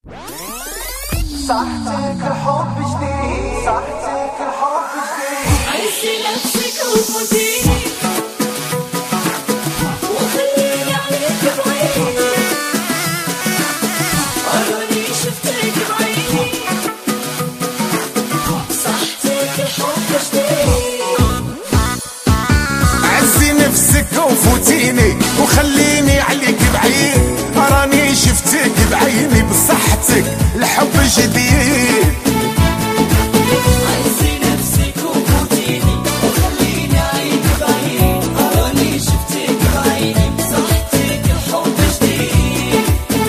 صحتك الحب جديد، صحتك الحب جديد. عزي نفسك وفوتيني وخليني عليك بعيني، قالولي شفتك بعيني. صحتك الحب جديد. عزي نفسك وفوتيني وخليني عليك بعيد، راني شفتك بعيني بصحتك الحب جديد. عزي نفسك وفوتيني وخليني عليك بعيد، راني شفتك بعيني بصحتك الحب جديد.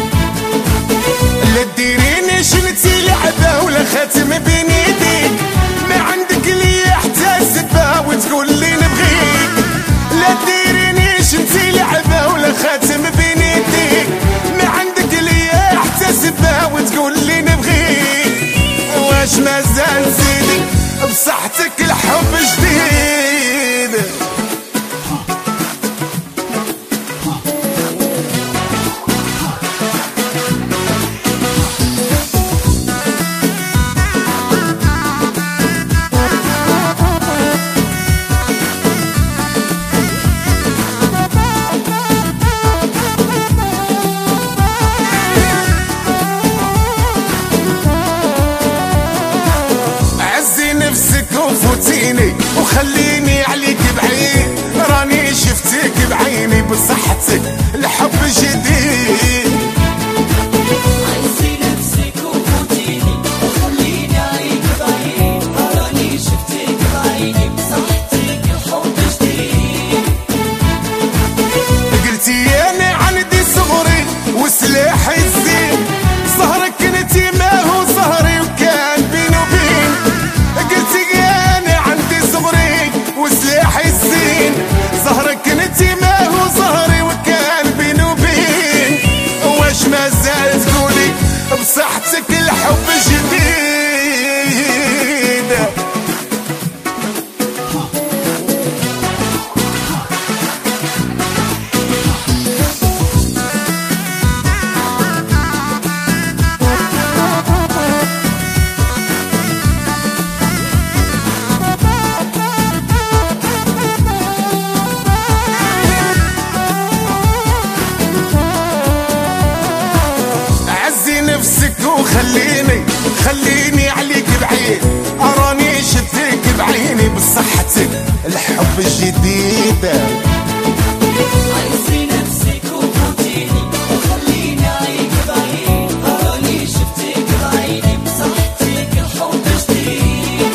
لا تديريني شلتي لعبة ولا خاتم بين يديك، ما عندك ليا حتى سبة وتقولي نبغيك. لا تديريني شلتي لعبة ولا خاتم بين يديك، ما عندك ليا حتى سبة وتقولي نبغيك. واش مازال تزيدك بصحتك الحب جديد. نفسك وفوتيني وخليني عليك بعيد، راني شفتك بعيني بصحتك الحب جديد. عزي نفسك وفوتيني وخليني عليك بعيد، راني شفتك بعيني بصحتك الحب جديد. قلتي انا عندي صغري وسلاحي الزين، صهرك كنتي ما هو صهري وكان بيني وبين. قلتي انا عندي صغري وسلاحي الزين، زهرك كنتي ما هو زهري وكان بيني وبين. واش مازال تقولي بصحتك الحب جديد. نفسك خليني عليك بعيد، راني شفتك بعيني بصحتك الحب جديد. عزي نفسك وفوتيني وخليني عليك بعيد، راني شفتك بعيني بصحتك الحب جديد.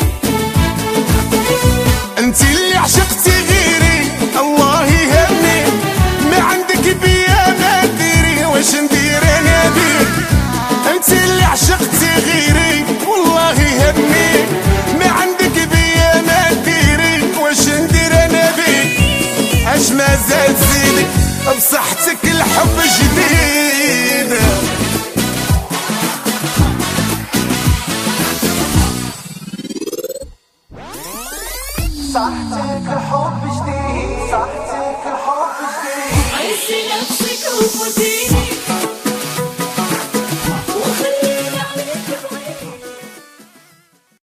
انت اللي عشقتي غيري الله يهني، ما عندك بيا ما تديري واش ندير انا بيك. انت اللي عشقتي غيري والله يهني، ما عندك بيا ما تديري واش ندير انا بيك. اش مازال تزيدك بصحتك الحب جديد. صحتك الحب جديد، صحتك الحب جديد. عزي نفسك وفوتيني